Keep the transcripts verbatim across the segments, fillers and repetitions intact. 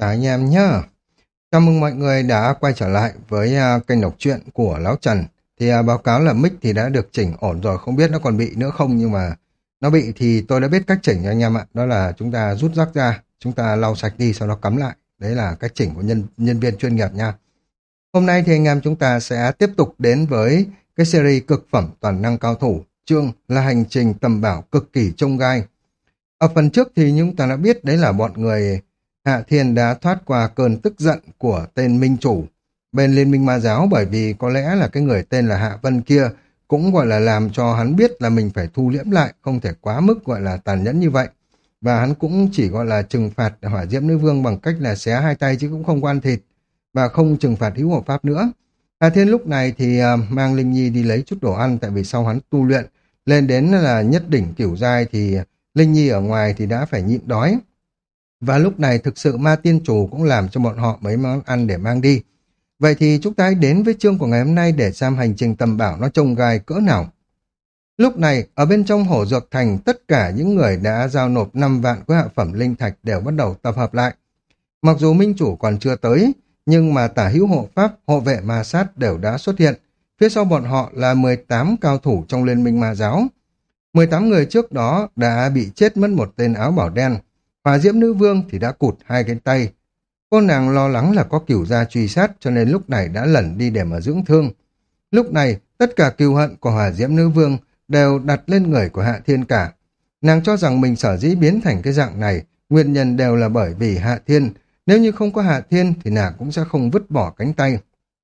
Chào anh em nhá. Chào mừng mọi người đã quay trở lại với à, kênh đọc truyện của Lão Trần. Thì à, báo cáo là mic thì đã được chỉnh ổn rồi, không biết nó còn bị nữa không, nhưng mà nó bị thì tôi đã biết cách chỉnh cho anh em ạ. Đó là chúng ta rút rác ra, chúng ta lau sạch đi, sau đó cắm lại. Đấy là cách chỉnh của nhân nhân viên chuyên nghiệp nha. Hôm nay thì anh em chúng ta sẽ tiếp tục đến với cái series cực phẩm toàn năng cao thủ. Chương là hành trình tầm bảo cực kỳ chông gai. Ở phần trước thì chúng ta đã biết đấy là bọn người Hạ Thiên đã thoát qua cơn tức giận của tên minh chủ bên Liên minh Ma giáo, bởi vì có lẽ là cái người tên là Hạ Vân kia cũng gọi là làm cho hắn biết là mình phải thu liễm lại, không thể quá mức gọi là tàn nhẫn như vậy. Và hắn cũng chỉ gọi là trừng phạt hỏa diễm nữ vương bằng cách là xé hai tay chứ cũng không có ăn thịt, và không trừng phạt hữu hộ pháp nữa. Hạ Thiên lúc này thì à, mang Linh Nhi đi lấy chút đồ ăn, tại vì sau hắn tu luyện lên đến là nhất đỉnh cửu giai thì Linh Nhi ở ngoài thì đã phải nhịn đói. Và lúc này thực sự ma tiên chủ cũng làm cho bọn họ mấy món ăn để mang đi. Vậy thì chúng ta hãy đến với chương của ngày hôm nay để xem hành trình tầm bảo nó trông gai cỡ nào. Lúc này, ở bên trong hổ dược thành, tất cả những người đã giao nộp năm vạn của hạ phẩm linh thạch đều bắt đầu tập hợp lại. Mặc dù minh chủ còn chưa tới, nhưng mà tả hữu hộ pháp, hộ vệ ma sát đều đã xuất hiện. Phía sau bọn họ là mười tám cao thủ trong liên minh ma giáo. mười tám người trước đó đã bị chết mất một tên áo bảo đen. Hỏa diễm nữ vương thì đã cụt hai cái tay. Cô nàng lo lắng là có cửu gia truy sát, cho nên lúc này đã lẩn đi để mà dưỡng thương. Lúc này, tất cả cừu hận của hỏa diễm nữ vương đều đặt lên người của Hạ Thiên cả. Nàng cho rằng mình sở dĩ biến thành cái dạng này, nguyên nhân đều là bởi vì Hạ Thiên. Nếu như không có Hạ Thiên thì nàng cũng sẽ không vứt bỏ cánh tay.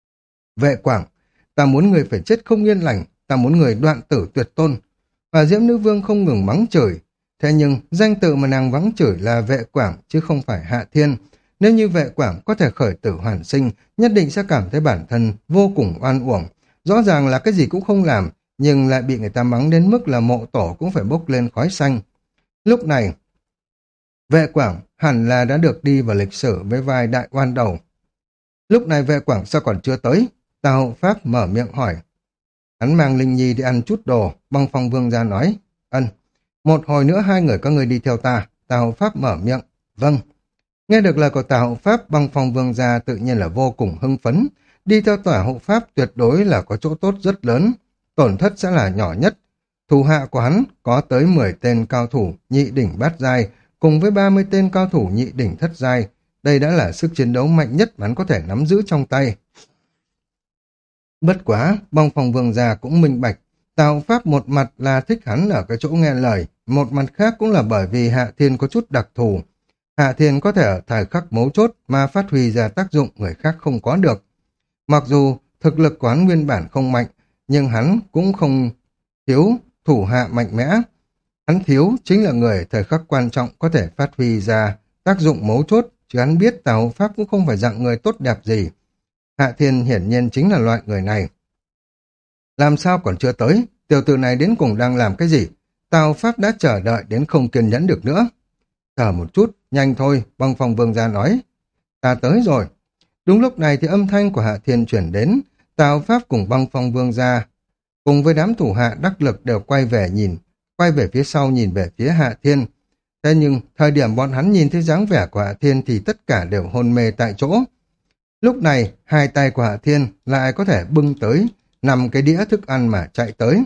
Vệ Quảng, ta muốn người phải chết không yên lành, ta muốn người đoạn tử tuyệt tôn. Hỏa diễm nữ vương không ngừng mắng chửi. Thế nhưng danh tự mà nàng vắng chửi là Vệ Quảng chứ không phải Hạ Thiên. Nếu như Vệ Quảng có thể khởi tử hoàn sinh, nhất định sẽ cảm thấy bản thân vô cùng oan uổng. Rõ ràng là cái gì cũng không làm, nhưng lại bị người ta mắng đến mức là mộ tổ cũng phải bốc lên khói xanh. Lúc này, Vệ Quảng hẳn là đã được đi vào lịch sử với vai đại oan đầu. Lúc này Vệ Quảng sao còn chưa tới? Tào Hậu Pháp mở miệng hỏi. Hắn mang Linh Nhi đi ăn chút đồ, Băng Phong Vương ra nói. Ân. Một hồi nữa hai người các người đi theo ta. Tào Hậu Pháp mở miệng. Vâng. Nghe được lời của Tào Hậu Pháp, Băng Phong Vương gia tự nhiên là vô cùng hưng phấn. Đi theo Tào Hậu Pháp tuyệt đối là có chỗ tốt rất lớn. Tổn thất sẽ là nhỏ nhất. Thủ hạ của hắn có tới mười tên cao thủ nhị đỉnh bát giai, cùng với ba mươi tên cao thủ nhị đỉnh thất giai. Đây đã là sức chiến đấu mạnh nhất mà hắn có thể nắm giữ trong tay. Bất quá, Băng Phong Vương gia cũng minh bạch. Tào Pháp một mặt là thích hắn ở cái chỗ nghe lời, một mặt khác cũng là bởi vì Hạ Thiên có chút đặc thù. Hạ Thiên có thể ở thời khắc mấu chốt mà phát huy ra tác dụng người khác không có được. Mặc dù thực lực của hắn nguyên bản không mạnh, nhưng hắn cũng không thiếu thủ hạ mạnh mẽ. Hắn thiếu chính là người thời khắc quan trọng có thể phát huy ra tác dụng mấu chốt, chứ hắn biết Tào Pháp cũng không phải dạng người tốt đẹp gì. Hạ Thiên hiển nhiên chính là loại người này. Làm sao còn chưa tới? Tiểu tử này đến cùng đang làm cái gì? Tào Pháp đã chờ đợi đến không kiên nhẫn được nữa. Chờ một chút, nhanh thôi, Băng Phong Vương gia nói. Ta tới rồi. Đúng lúc này thì âm thanh của Hạ Thiên chuyển đến. Tào Pháp cùng Băng Phong Vương gia cùng với đám thủ hạ đắc lực đều quay về nhìn, quay về phía sau nhìn về phía Hạ Thiên. Thế nhưng, thời điểm bọn hắn nhìn thấy dáng vẻ của Hạ Thiên thì tất cả đều hôn mê tại chỗ. Lúc này, hai tay của Hạ Thiên lại có thể bưng tới nằm cái đĩa thức ăn mà chạy tới.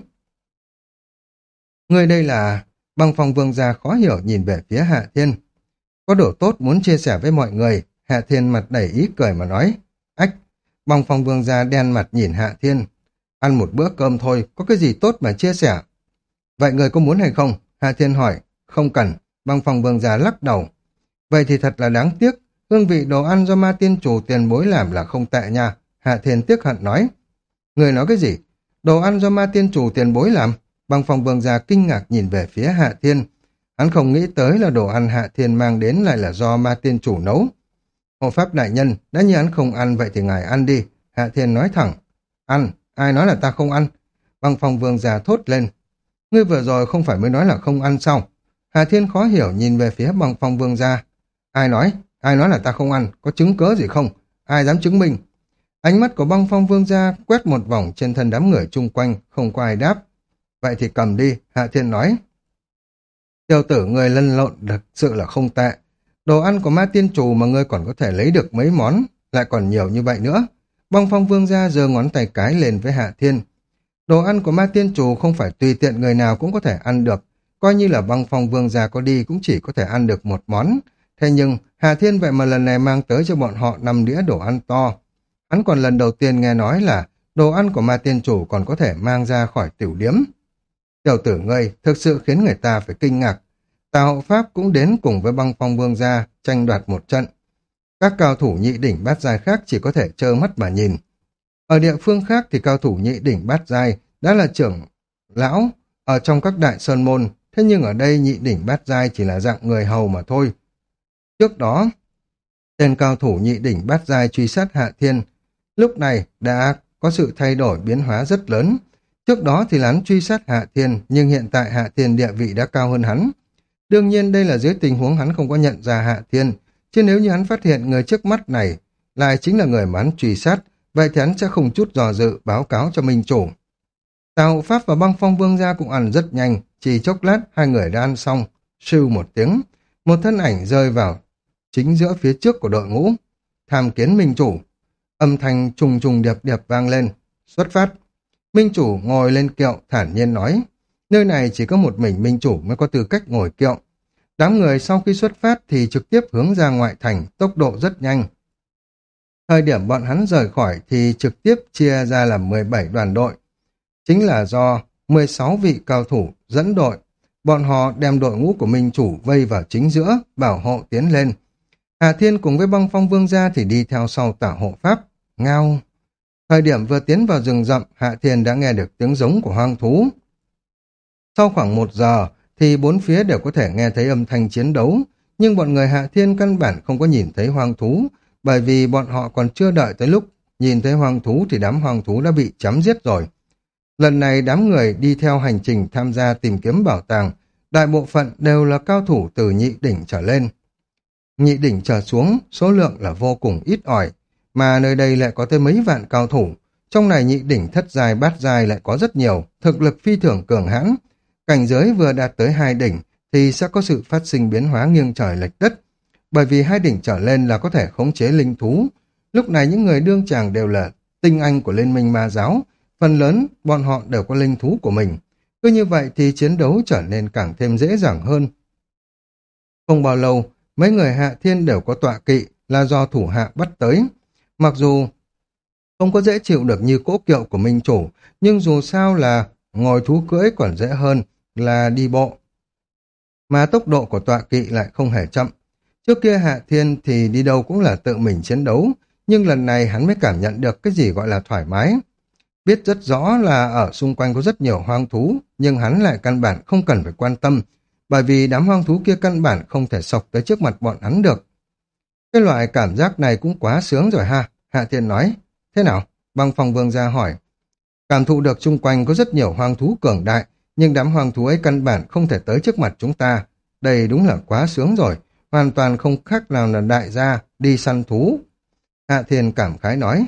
Người đây là... Băng Phong Vương gia khó hiểu nhìn về phía Hạ Thiên. Có đồ tốt muốn chia sẻ với mọi người. Hạ Thiên mặt đầy ý cười mà nói. Ách! Băng Phong Vương gia đen mặt nhìn Hạ Thiên. Ăn một bữa cơm thôi, có cái gì tốt mà chia sẻ? Vậy người có muốn hay không? Hạ Thiên hỏi. Không cần. Băng Phong Vương gia lắc đầu. Vậy thì thật là đáng tiếc. Hương vị đồ ăn do ma tiên chủ tiền bối làm là không tệ nha. Hạ Thiên tiếc hận nói. Người nói cái gì? Đồ ăn do ma tiên chủ tiền bối làm? Băng Phong Vương gia kinh ngạc nhìn về phía Hạ Thiên. Hắn không nghĩ tới là đồ ăn Hạ Thiên mang đến lại là do ma tiên chủ nấu. Hộ pháp đại nhân, đã như hắn không ăn vậy thì ngài ăn đi. Hạ Thiên nói thẳng. Ăn? Ai nói là ta không ăn? Băng Phong Vương gia thốt lên. Ngươi vừa rồi không phải mới nói là không ăn sao? Hạ Thiên khó hiểu nhìn về phía Băng Phong Vương gia. Ai nói? Ai nói là ta không ăn? Có chứng cớ gì không? Ai dám chứng minh? Ánh mắt của Băng Phong Vương gia quét một vòng trên thân đám người chung quanh, không có ai đáp. Vậy thì cầm đi, Hạ Thiên nói. Tiểu tử người lăn lộn thực sự là không tệ. Đồ ăn của ma tiên trù mà ngươi còn có thể lấy được mấy món, lại còn nhiều như vậy nữa. Băng Phong Vương gia giơ ngón tay cái lên với Hạ Thiên. Đồ ăn của ma tiên trù không phải tùy tiện người nào cũng có thể ăn được, coi như là Băng Phong Vương gia có đi cũng chỉ có thể ăn được một món. Thế nhưng, Hạ Thiên vậy mà lần này mang tới cho bọn họ năm đĩa đồ ăn to. Hắn còn lần đầu tiên nghe nói là đồ ăn của ma tiên chủ còn có thể mang ra khỏi tiểu điếm. Tiểu tử ngươi thực sự khiến người ta phải kinh ngạc. Tào Hậu Pháp cũng đến cùng với Băng Phong Vương gia tranh đoạt một trận. Các cao thủ nhị đỉnh bát giai khác chỉ có thể trơ mắt mà nhìn. Ở địa phương khác thì cao thủ nhị đỉnh bát giai đã là trưởng lão ở trong các đại sơn môn, thế nhưng ở đây nhị đỉnh bát giai chỉ là dạng người hầu mà thôi. Trước đó, tên cao thủ nhị đỉnh bát giai truy sát Hạ Thiên, lúc này đã có sự thay đổi biến hóa rất lớn. Trước đó thì hắn truy sát Hạ Thiên, nhưng hiện tại Hạ Thiên địa vị đã cao hơn hắn. Đương nhiên đây là dưới tình huống hắn không có nhận ra Hạ Thiên, chứ nếu như hắn phát hiện người trước mắt này lại chính là người mà hắn truy sát, vậy thì hắn sẽ không chút dò dự báo cáo cho minh chủ. Tào Hậu Pháp và Băng Phong Vương gia cũng ăn rất nhanh, chỉ chốc lát hai người đã ăn xong, sưu một tiếng, một thân ảnh rơi vào chính giữa phía trước của đội ngũ. Tham kiến minh chủ, âm thanh trùng trùng điệp điệp vang lên, xuất phát. Minh chủ ngồi lên kiệu thản nhiên nói, nơi này chỉ có một mình minh chủ mới có tư cách ngồi kiệu. Đám người sau khi xuất phát thì trực tiếp hướng ra ngoại thành, tốc độ rất nhanh. Thời điểm bọn hắn rời khỏi thì trực tiếp chia ra làm mười bảy đoàn đội. Chính là do mười sáu vị cao thủ dẫn đội. Bọn họ đem đội ngũ của minh chủ vây vào chính giữa, bảo hộ tiến lên. Hà Thiên cùng với Băng Phong Vương gia thì đi theo sau Tả Hộ Pháp. Ngao! Thời điểm vừa tiến vào rừng rậm, Hạ Thiên đã nghe được tiếng giống của hoang thú. Sau khoảng một giờ thì bốn phía đều có thể nghe thấy âm thanh chiến đấu, nhưng bọn người Hạ Thiên căn bản không có nhìn thấy hoang thú, bởi vì bọn họ còn chưa đợi tới lúc nhìn thấy hoang thú thì đám hoang thú đã bị chém giết rồi. Lần này đám người đi theo hành trình tham gia tìm kiếm bảo tàng, đại bộ phận đều là cao thủ từ nhị đỉnh trở lên. Nhị đỉnh trở xuống, số lượng là vô cùng ít ỏi, mà nơi đây lại có tới mấy vạn cao thủ. Trong này nhị đỉnh thất giai bát giai lại có rất nhiều, thực lực phi thường cường hãn. Cảnh giới vừa đạt tới hai đỉnh thì sẽ có sự phát sinh biến hóa nghiêng trời lệch đất, bởi vì hai đỉnh trở lên là có thể khống chế linh thú. Lúc này những người đương tràng đều là tinh anh của Liên minh ma giáo, phần lớn bọn họ đều có linh thú của mình. Cứ như vậy thì chiến đấu trở nên càng thêm dễ dàng hơn. Không bao lâu, mấy người Hạ Thiên đều có tọa kỵ là do thủ hạ bắt tới. Mặc dù không có dễ chịu được như cỗ kiệu của minh chủ, nhưng dù sao là ngồi thú cưỡi còn dễ hơn là đi bộ. Mà tốc độ của tọa kỵ lại không hề chậm. Trước kia Hạ Thiên thì đi đâu cũng là tự mình chiến đấu, nhưng lần này hắn mới cảm nhận được cái gì gọi là thoải mái. Biết rất rõ là ở xung quanh có rất nhiều hoang thú, nhưng hắn lại căn bản không cần phải quan tâm, bởi vì đám hoang thú kia căn bản không thể xộc tới trước mặt bọn hắn được. Cái loại cảm giác này cũng quá sướng rồi ha, Hạ Thiên nói. Thế nào? Băng Phong Vương gia hỏi. Cảm thụ được xung quanh có rất nhiều hoang thú cường đại, nhưng đám hoang thú ấy căn bản không thể tới trước mặt chúng ta. Đây đúng là quá sướng rồi, hoàn toàn không khác nào là đại gia đi săn thú. Hạ Thiên cảm khái nói.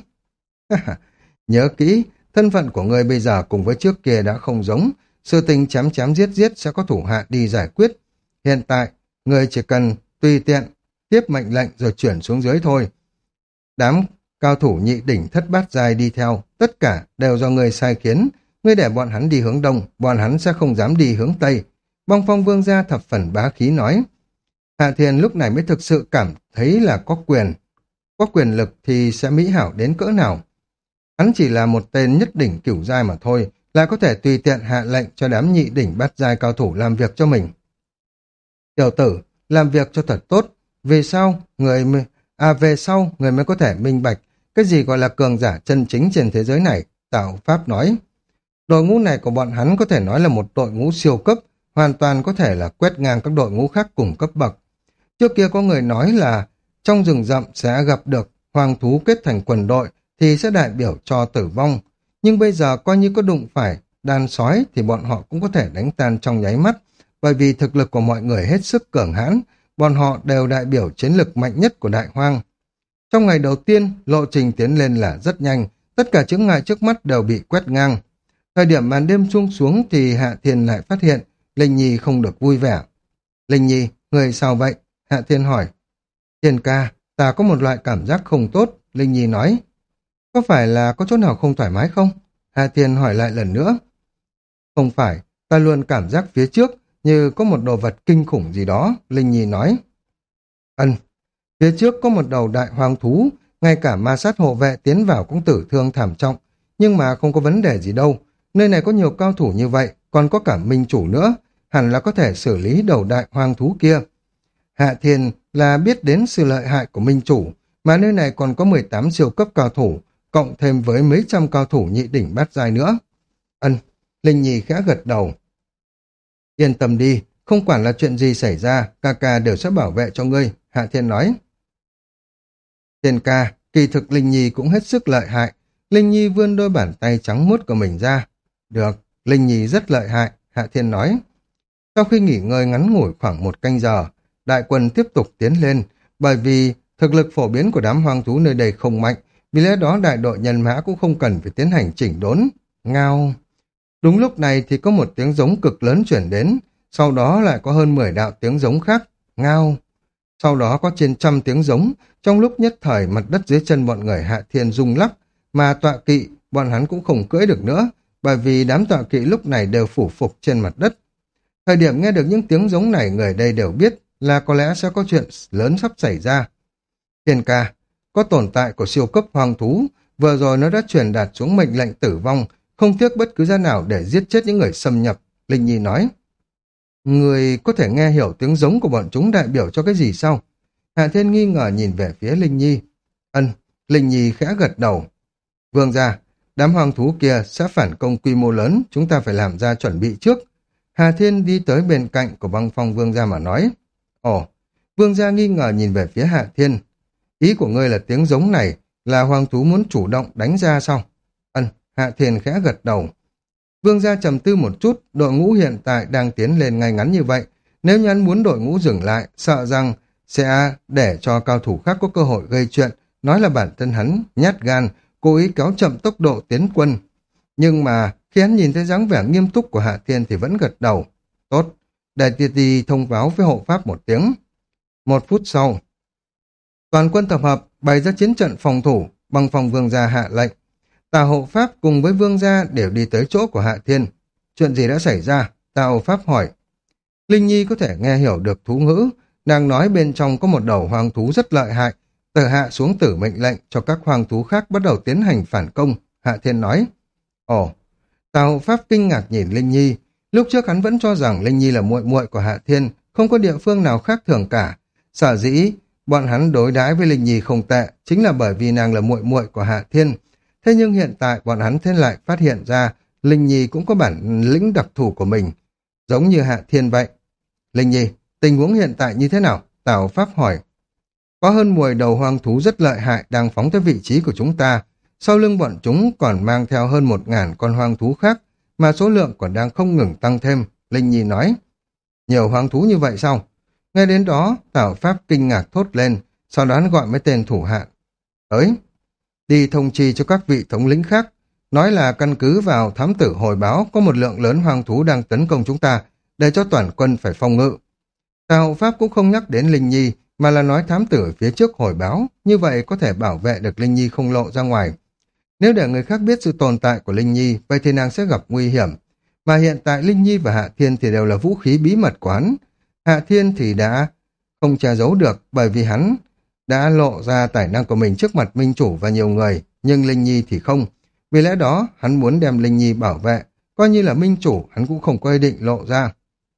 Nhớ kỹ, thân phận của ngươi bây giờ cùng với trước kia đã không giống, sự tình chém chém giết giết sẽ có thủ hạ đi giải quyết. Hiện tại, ngươi chỉ cần tùy tiện tiếp mệnh lệnh rồi chuyển xuống dưới thôi. Đám cao thủ nhị đỉnh thất bát giai đi theo, tất cả đều do ngươi sai khiến. Ngươi để bọn hắn đi hướng đông, bọn hắn sẽ không dám đi hướng tây. Băng Phong Vương gia thập phần bá khí nói. Hạ Thiên lúc này mới thực sự cảm thấy là có quyền. Có quyền lực thì sẽ mỹ hảo đến cỡ nào. Hắn chỉ là một tên nhất đỉnh cửu giai mà thôi, lại có thể tùy tiện hạ lệnh cho đám nhị đỉnh bát giai cao thủ làm việc cho mình. Tiểu tử, làm việc cho thật tốt. Vì sao người à về sau người mới có thể minh bạch cái gì gọi là cường giả chân chính trên thế giới này, Tào Pháp nói. Đội ngũ này của bọn hắn có thể nói là một đội ngũ siêu cấp, hoàn toàn có thể là quét ngang các đội ngũ khác cùng cấp bậc. Trước kia có người nói là trong rừng rậm sẽ gặp được hoang thú kết thành quần đội thì sẽ đại biểu cho tử vong. Nhưng bây giờ coi như có đụng phải đàn sói thì bọn họ cũng có thể đánh tan trong nháy mắt, bởi vì thực lực của mọi người hết sức cường hãn, bọn họ đều đại biểu chiến lực mạnh nhất của đại hoang. Trong ngày đầu tiên, lộ trình tiến lên là rất nhanh, tất cả chướng ngại trước mắt đều bị quét ngang. Thời điểm màn đêm buông xuống thì Hạ Thiên lại phát hiện Linh Nhi không được vui vẻ. Linh Nhi, người sao vậy? Hạ Thiên hỏi. Thiên ca, ta có một loại cảm giác không tốt, Linh Nhi nói. Có phải là có chỗ nào không thoải mái không? Hạ Thiên hỏi lại lần nữa. Không phải, ta luôn cảm giác phía trước như có một đồ vật kinh khủng gì đó, Linh Nhi nói. Ân, phía trước có một đầu đại hoang thú, ngay cả ma sát hộ vệ tiến vào cũng tử thương thảm trọng, nhưng mà không có vấn đề gì đâu. Nơi này có nhiều cao thủ như vậy, còn có cả minh chủ nữa, hẳn là có thể xử lý đầu đại hoang thú kia. Hạ Thiên là biết đến sự lợi hại của minh chủ, mà nơi này còn có mười tám siêu cấp cao thủ, cộng thêm với mấy trăm cao thủ nhị đỉnh bát giai nữa. Ân, Linh Nhi khẽ gật đầu. Yên tâm đi, không quản là chuyện gì xảy ra, ca ca đều sẽ bảo vệ cho ngươi, Hạ Thiên nói. Thiên ca, kỳ thực Linh Nhi cũng hết sức lợi hại. Linh Nhi vươn đôi bàn tay trắng muốt của mình ra. Được, Linh Nhi rất lợi hại, Hạ Thiên nói. Sau khi nghỉ ngơi ngắn ngủi khoảng một canh giờ, đại quân tiếp tục tiến lên, bởi vì thực lực phổ biến của đám hoang thú nơi đây không mạnh, vì lẽ đó đại đội nhân mã cũng không cần phải tiến hành chỉnh đốn. Ngao. Đúng lúc này thì có một tiếng giống cực lớn chuyển đến, sau đó lại có hơn mười đạo tiếng giống khác. Ngao. Sau đó có trên trăm tiếng giống, trong lúc nhất thời mặt đất dưới chân bọn người Hạ Thiên rung lắc, mà tọa kỵ bọn hắn cũng không cưỡi được nữa, bởi vì đám tọa kỵ lúc này đều phủ phục trên mặt đất. Thời điểm nghe được những tiếng giống này, người đây đều biết là có lẽ sẽ có chuyện lớn sắp xảy ra. Thiên ca, có tồn tại của siêu cấp hoang thú, vừa rồi nó đã truyền đạt xuống mệnh lệnh tử vong, không tiếc bất cứ giá nào để giết chết những người xâm nhập, Linh Nhi nói. Người có thể nghe hiểu tiếng giống của bọn chúng đại biểu cho cái gì sao? Hạ Thiên nghi ngờ nhìn về phía Linh Nhi. Ân, Linh Nhi khẽ gật đầu. Vương gia, đám hoang thú kia sẽ phản công quy mô lớn, chúng ta phải làm ra chuẩn bị trước. Hà Thiên đi tới bên cạnh của băng phong vương gia mà nói. Ồ, vương gia nghi ngờ nhìn về phía Hạ Thiên. Ý của ngươi là tiếng giống này là hoang thú muốn chủ động đánh ra sao? Ân, Hạ Thiên khẽ gật đầu. Vương gia trầm tư một chút, đội ngũ hiện tại đang tiến lên ngay ngắn như vậy. Nếu như hắn muốn đội ngũ dừng lại, sợ rằng sẽ để cho cao thủ khác có cơ hội gây chuyện, nói là bản thân hắn nhát gan, cố ý kéo chậm tốc độ tiến quân. Nhưng mà khi hắn nhìn thấy dáng vẻ nghiêm túc của Hạ Thiên thì vẫn gật đầu. Tốt, để tiệt đi thông báo với hộ pháp một tiếng. Một phút sau, toàn quân tập hợp, bày ra chiến trận phòng thủ, băng phòng vương gia hạ lệnh. Tà hộ pháp cùng với vương gia đều đi tới chỗ của Hạ Thiên. Chuyện gì đã xảy ra? Tà hộ pháp hỏi. Linh Nhi có thể nghe hiểu được thú ngữ, nàng nói bên trong có một đầu hoang thú rất lợi hại. Từ hạ xuống tử mệnh lệnh cho các hoang thú khác bắt đầu tiến hành phản công, Hạ Thiên nói. Ồ, Tà hộ pháp kinh ngạc nhìn Linh Nhi. Lúc trước hắn vẫn cho rằng Linh Nhi là muội muội của Hạ Thiên, không có địa phương nào khác thường cả. Sở dĩ bọn hắn đối đãi với Linh Nhi không tệ, chính là bởi vì nàng là muội muội của Hạ Thiên. Thế nhưng hiện tại bọn hắn thế lại phát hiện ra Linh Nhi cũng có bản lĩnh đặc thù của mình, giống như Hạ Thiên vậy. Linh Nhi, tình huống hiện tại như thế nào? Tào Pháp hỏi. Có hơn mười đầu hoang thú rất lợi hại đang phóng tới vị trí của chúng ta. Sau lưng bọn chúng còn mang theo hơn một ngàn con hoang thú khác, mà số lượng còn đang không ngừng tăng thêm, Linh Nhi nói. Nhiều hoang thú như vậy sao? Ngay đến đó, Tào Pháp kinh ngạc thốt lên, sau đó gọi mấy tên thủ hạ. Tới, đi thông chi cho các vị thống lĩnh khác, nói là căn cứ vào thám tử hồi báo có một lượng lớn hoang thú đang tấn công chúng ta, để cho toàn quân phải phòng ngự. Tào Pháp cũng không nhắc đến Linh Nhi, mà là nói thám tử phía trước hồi báo, như vậy có thể bảo vệ được Linh Nhi không lộ ra ngoài. Nếu để người khác biết sự tồn tại của Linh Nhi, vậy thì nàng sẽ gặp nguy hiểm. Mà hiện tại Linh Nhi và Hạ Thiên thì đều là vũ khí bí mật của hắn. Hạ Thiên thì đã không che giấu được, bởi vì hắn đã lộ ra tài năng của mình trước mặt minh chủ và nhiều người, nhưng Linh Nhi thì không. Vì lẽ đó, hắn muốn đem Linh Nhi bảo vệ, coi như là minh chủ, hắn cũng không có ý định lộ ra.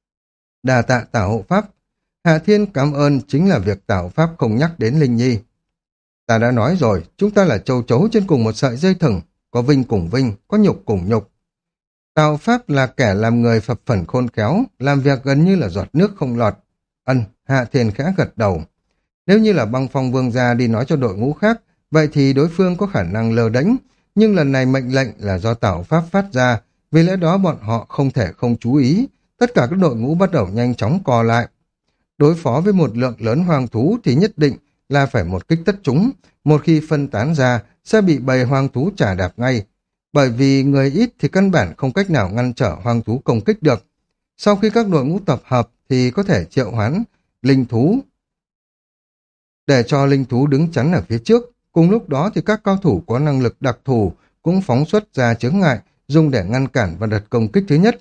Đà tạ Tả hộ pháp. Hạ Thiên cảm ơn chính là việc Tả hộ pháp không nhắc đến Linh Nhi. Ta đã nói rồi, chúng ta là châu chấu trên cùng một sợi dây thừng, có vinh cùng vinh, có nhục cùng nhục. Tào Pháp là kẻ làm người phập phẩn khôn khéo, làm việc gần như là giọt nước không lọt. Ân, Hạ Thiên khẽ gật đầu. Nếu như là băng phong vương gia đi nói cho đội ngũ khác, vậy thì đối phương có khả năng lơ đánh, nhưng lần này mệnh lệnh là do Tào Pháp phát ra, vì lẽ đó bọn họ không thể không chú ý, tất cả các đội ngũ bắt đầu nhanh chóng co lại. Đối phó với một lượng lớn hoang thú thì nhất định là phải một kích tất chúng, một khi phân tán ra sẽ bị bầy hoang thú trả đạp ngay, bởi vì người ít thì căn bản không cách nào ngăn trở hoang thú công kích được. Sau khi các đội ngũ tập hợp thì có thể triệu hoán linh thú để cho linh thú đứng chắn ở phía trước. Cùng lúc đó thì các cao thủ có năng lực đặc thù cũng phóng xuất ra chướng ngại, dùng để ngăn cản và đợt công kích thứ nhất.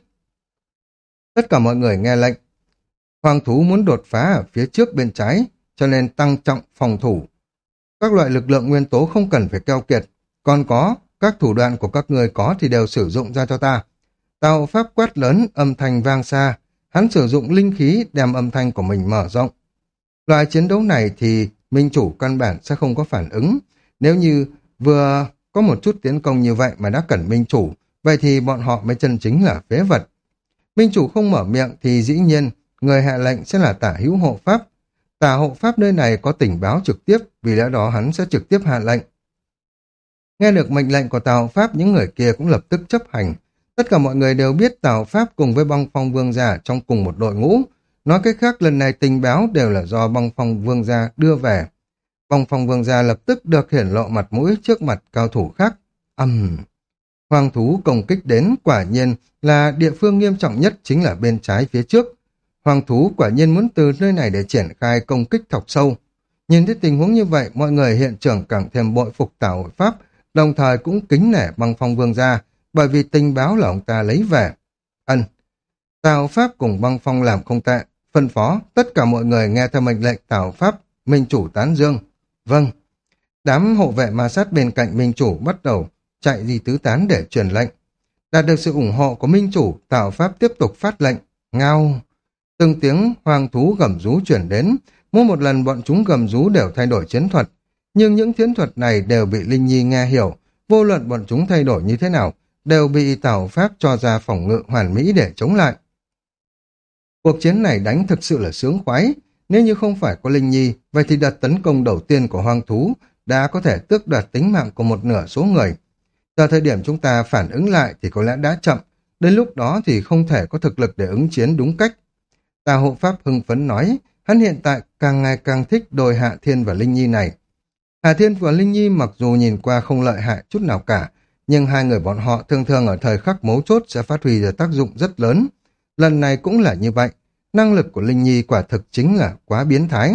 Tất cả mọi người nghe lệnh. Hoàng thú muốn đột phá ở phía trước bên trái, cho nên tăng trọng phòng thủ. Các loại lực lượng nguyên tố không cần phải keo kiệt, còn có, các thủ đoạn của các người có thì đều sử dụng ra cho ta. Tào Pháp quát lớn, âm thanh vang xa, hắn sử dụng linh khí đem âm thanh của mình mở rộng. Loại chiến đấu này thì minh chủ căn bản sẽ không có phản ứng. Nếu như vừa có một chút tiến công như vậy mà đã cần minh chủ, vậy thì bọn họ mới chân chính là phế vật. Minh chủ không mở miệng thì dĩ nhiên người hạ lệnh sẽ là Tả Hữu Hộ Pháp. Tả Hộ Pháp nơi này có tình báo trực tiếp, vì lẽ đó hắn sẽ trực tiếp hạ lệnh. Nghe được mệnh lệnh của Tào Pháp, những người kia cũng lập tức chấp hành. Tất cả mọi người đều biết Tào Pháp cùng với Băng Phong Vương Gia trong cùng một đội ngũ. Nói cách khác, lần này tình báo đều là do Băng Phong Vương Gia đưa về. Băng Phong Vương Gia lập tức được hiển lộ mặt mũi trước mặt cao thủ khác. Ầm, uhm. Hoàng thú công kích đến, quả nhiên là địa phương nghiêm trọng nhất chính là bên trái phía trước. Hoàng thú quả nhiên muốn từ nơi này để triển khai công kích thọc sâu. Nhìn thấy tình huống như vậy, mọi người hiện trường càng thêm bội phục Tào Hội Pháp, đồng thời cũng kính nể Băng Phong Vương Gia, bởi vì tình báo là ông ta lấy về. Ân, Tào Pháp cùng Băng Phong làm không tệ, phân phó tất cả mọi người nghe theo mệnh lệnh Tào Pháp, minh chủ tán dương. Vâng. Đám hộ vệ ma sát bên cạnh minh chủ bắt đầu chạy đi tứ tán để truyền lệnh. Đạt được sự ủng hộ của minh chủ, Tào Pháp tiếp tục phát lệnh. Ngao. Từng tiếng hoàng thú gầm rú chuyển đến, mỗi một lần bọn chúng gầm rú đều thay đổi chiến thuật, nhưng những chiến thuật này đều bị Linh Nhi nghe hiểu, vô luận bọn chúng thay đổi như thế nào, đều bị Tào Pháp cho ra phòng ngự hoàn mỹ để chống lại. Cuộc chiến này đánh thực sự là sướng khoái, nếu như không phải có Linh Nhi, vậy thì đợt tấn công đầu tiên của hoang thú đã có thể tước đoạt tính mạng của một nửa số người. Giờ thời điểm chúng ta phản ứng lại thì có lẽ đã chậm, đến lúc đó thì không thể có thực lực để ứng chiến đúng cách. Tà Hộ Pháp hưng phấn nói, hắn hiện tại càng ngày càng thích đôi Hạ Thiên và Linh Nhi này. Hạ Thiên và Linh Nhi mặc dù nhìn qua không lợi hại chút nào cả, nhưng hai người bọn họ thường thường ở thời khắc mấu chốt sẽ phát huy ra tác dụng rất lớn. Lần này cũng là như vậy, năng lực của Linh Nhi quả thực chính là quá biến thái.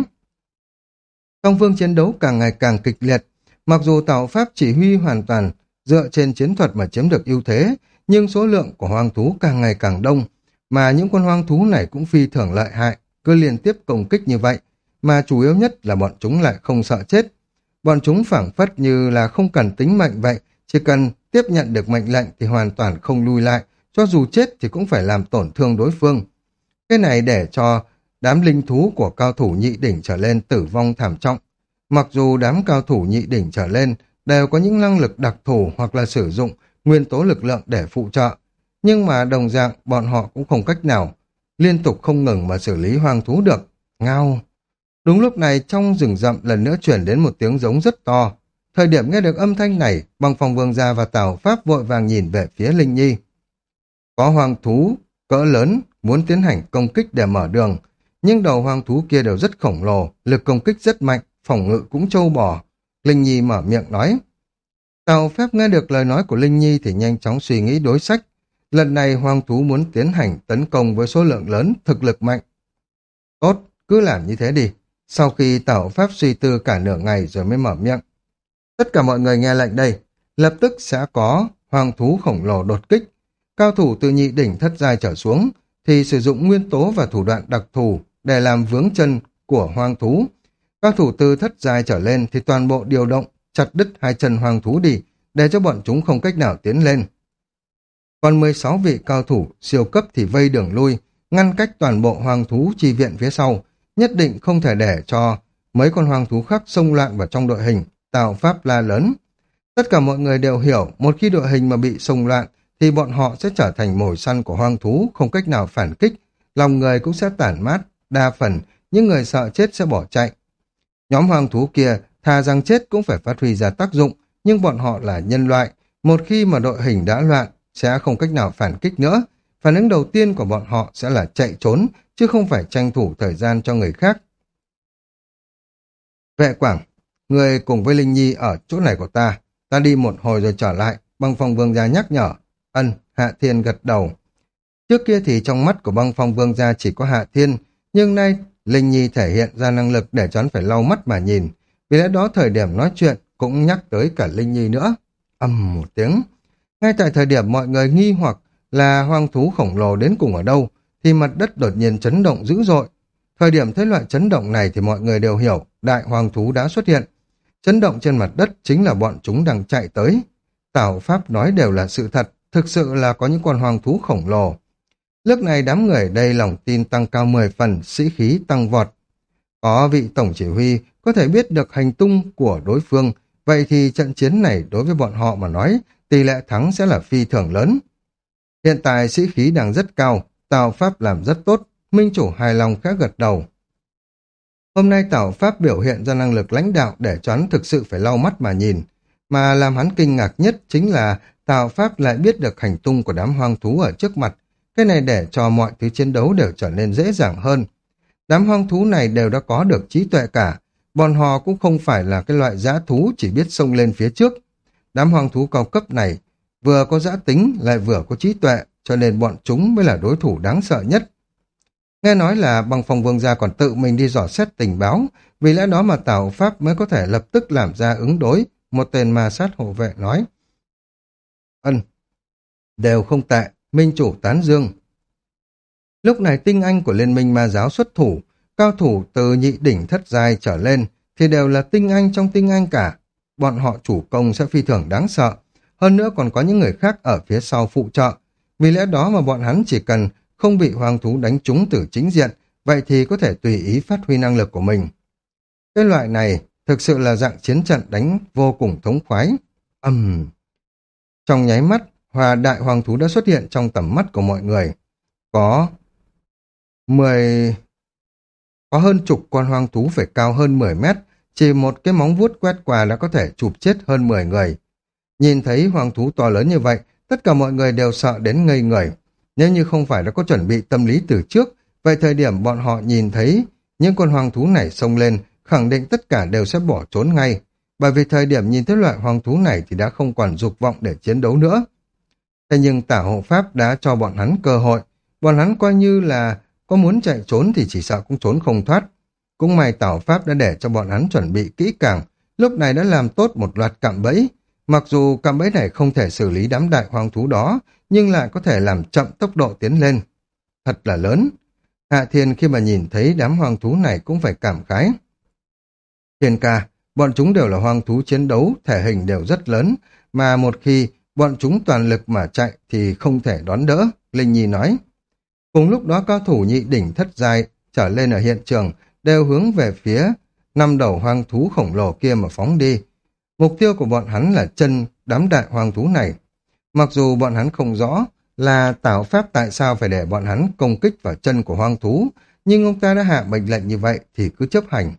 Song phương chiến đấu càng ngày càng kịch liệt, mặc dù Tào Pháp chỉ huy hoàn toàn dựa trên chiến thuật mà chiếm được ưu thế, nhưng số lượng của hoang thú càng ngày càng đông, mà những con hoang thú này cũng phi thường lợi hại, cứ liên tiếp công kích như vậy, mà chủ yếu nhất là bọn chúng lại không sợ chết. Bọn chúng phảng phất như là không cần tính mệnh vậy, chỉ cần tiếp nhận được mệnh lệnh thì hoàn toàn không lui lại, cho dù chết thì cũng phải làm tổn thương đối phương. Cái này để cho đám linh thú của cao thủ nhị đỉnh trở lên tử vong thảm trọng. Mặc dù đám cao thủ nhị đỉnh trở lên đều có những năng lực đặc thù hoặc là sử dụng nguyên tố lực lượng để phụ trợ, nhưng mà đồng dạng bọn họ cũng không cách nào liên tục không ngừng mà xử lý hoang thú được. Ngao. Đúng lúc này trong rừng rậm lần nữa chuyển đến một tiếng giống rất to. Thời điểm nghe được âm thanh này, Băng Phong Vương Gia và Tào Pháp vội vàng nhìn về phía Linh Nhi. Có hoang thú cỡ lớn muốn tiến hành công kích để mở đường, nhưng đầu hoang thú kia đều rất khổng lồ, lực công kích rất mạnh, phòng ngự cũng trâu bò. Linh Nhi mở miệng nói. Tào Pháp nghe được lời nói của Linh Nhi thì nhanh chóng suy nghĩ đối sách. Lần này hoang thú muốn tiến hành tấn công với số lượng lớn, thực lực mạnh. Tốt, cứ làm như thế đi. Sau khi Tào Pháp suy tư cả nửa ngày rồi mới mở miệng. Tất cả mọi người nghe lệnh đây, lập tức sẽ có hoang thú khổng lồ đột kích. Cao thủ từ nhị đỉnh thất giai trở xuống thì sử dụng nguyên tố và thủ đoạn đặc thù để làm vướng chân của hoang thú. Cao thủ từ thất giai trở lên thì toàn bộ điều động, chặt đứt hai chân hoang thú đi, để cho bọn chúng không cách nào tiến lên. Còn mười sáu vị cao thủ siêu cấp thì vây đường lui, ngăn cách toàn bộ hoang thú chi viện phía sau, nhất định không thể để cho mấy con hoang thú khác xông loạn vào trong đội hình. Tào Pháp la lớn. Tất cả mọi người đều hiểu, một khi đội hình mà bị xông loạn thì bọn họ sẽ trở thành mồi săn của hoang thú, không cách nào phản kích, lòng người cũng sẽ tản mát, đa phần những người sợ chết sẽ bỏ chạy. Nhóm hoang thú kia thà rằng chết cũng phải phát huy ra tác dụng, nhưng bọn họ là nhân loại, một khi mà đội hình đã loạn sẽ không cách nào phản kích nữa. Phản ứng đầu tiên của bọn họ sẽ là chạy trốn, chứ không phải tranh thủ thời gian cho người khác. Vệ Quảng, người cùng với Linh Nhi ở chỗ này của ta, ta đi một hồi rồi trở lại. Băng Phong Vương Gia nhắc nhở. Ân, Hạ Thiên gật đầu. Trước kia thì trong mắt của Băng Phong Vương Gia chỉ có Hạ Thiên, nhưng nay Linh Nhi thể hiện ra năng lực để cho hắn phải lau mắt mà nhìn. Vì lẽ đó thời điểm nói chuyện cũng nhắc tới cả Linh Nhi nữa. Ầm một tiếng. Ngay tại thời điểm mọi người nghi hoặc là hoang thú khổng lồ đến cùng ở đâu, thì mặt đất đột nhiên chấn động dữ dội. Thời điểm thấy loại chấn động này thì mọi người đều hiểu đại hoang thú đã xuất hiện. Chấn động trên mặt đất chính là bọn chúng đang chạy tới. Tào Pháp nói đều là sự thật, thực sự là có những con hoang thú khổng lồ. Lúc này đám người ở đây lòng tin tăng cao mười phần, sĩ khí tăng vọt. Có vị tổng chỉ huy có thể biết được hành tung của đối phương, vậy thì trận chiến này đối với bọn họ mà nói, tỷ lệ thắng sẽ là phi thường lớn. Hiện tại sĩ khí đang rất cao, Tào Pháp làm rất tốt, minh chủ hài lòng khẽ gật đầu. Hôm nay Tào Pháp biểu hiện ra năng lực lãnh đạo để cho hắn thực sự phải lau mắt mà nhìn, mà làm hắn kinh ngạc nhất chính là Tào Pháp lại biết được hành tung của đám hoang thú ở trước mặt, cái này để cho mọi thứ chiến đấu đều trở nên dễ dàng hơn. Đám hoang thú này đều đã có được trí tuệ cả, bọn họ cũng không phải là cái loại dã thú chỉ biết xông lên phía trước. Đám hoang thú cao cấp này vừa có dã tính lại vừa có trí tuệ, cho nên bọn chúng mới là đối thủ đáng sợ nhất. Nghe nói là Băng Phong Vương gia còn tự mình đi dò xét tình báo, vì lẽ đó mà Tào Pháp mới có thể lập tức làm ra ứng đối, một tên ma sát hộ vệ nói. Ân, đều không tệ, minh chủ tán dương. Lúc này tinh anh của Liên minh ma giáo xuất thủ, cao thủ từ nhị đỉnh thất giai trở lên thì đều là tinh anh trong tinh anh cả. Bọn họ chủ công sẽ phi thường đáng sợ, hơn nữa còn có những người khác ở phía sau phụ trợ. Vì lẽ đó mà bọn hắn chỉ cần không bị hoang thú đánh trúng từ chính diện, vậy thì có thể tùy ý phát huy năng lực của mình. Cái loại này thực sự là dạng chiến trận đánh vô cùng thống khoái. Ầm. Uhm. Trong nháy mắt, hòa đại hoang thú đã xuất hiện trong tầm mắt của mọi người. Có mười có hơn chục con hoang thú phải cao hơn mười mét, chỉ một cái móng vuốt quét qua đã có thể chụp chết hơn mười người. Nhìn thấy hoang thú to lớn như vậy, tất cả mọi người đều sợ đến ngây người. Nếu như không phải đã có chuẩn bị tâm lý từ trước, vậy thời điểm bọn họ nhìn thấy những con hoang thú này xông lên, khẳng định tất cả đều sẽ bỏ trốn ngay. Bởi vì thời điểm nhìn thấy loại hoang thú này thì đã không còn dục vọng để chiến đấu nữa. Thế nhưng Tả Hộ Pháp đã cho bọn hắn cơ hội. Bọn hắn coi như là có muốn chạy trốn thì chỉ sợ cũng trốn không thoát. Cũng may Tả Hộ Pháp đã để cho bọn hắn chuẩn bị kỹ càng, lúc này đã làm tốt một loạt cạm bẫy. Mặc dù cạm bẫy này không thể xử lý đám đại hoang thú đó, nhưng lại có thể làm chậm tốc độ tiến lên. Thật là lớn. Hạ Thiên khi mà nhìn thấy đám hoang thú này cũng phải cảm khái. Thiên ca, bọn chúng đều là hoang thú chiến đấu, thể hình đều rất lớn, mà một khi bọn chúng toàn lực mà chạy thì không thể đón đỡ, Linh Nhi nói. Cùng lúc đó cao thủ nhị đỉnh thất giai trở lên ở hiện trường đều hướng về phía năm đầu hoang thú khổng lồ kia mà phóng đi. Mục tiêu của bọn hắn là chân đám đại hoang thú này. Mặc dù bọn hắn không rõ là Tào Pháp tại sao phải để bọn hắn công kích vào chân của hoang thú, nhưng ông ta đã hạ mệnh lệnh như vậy thì cứ chấp hành.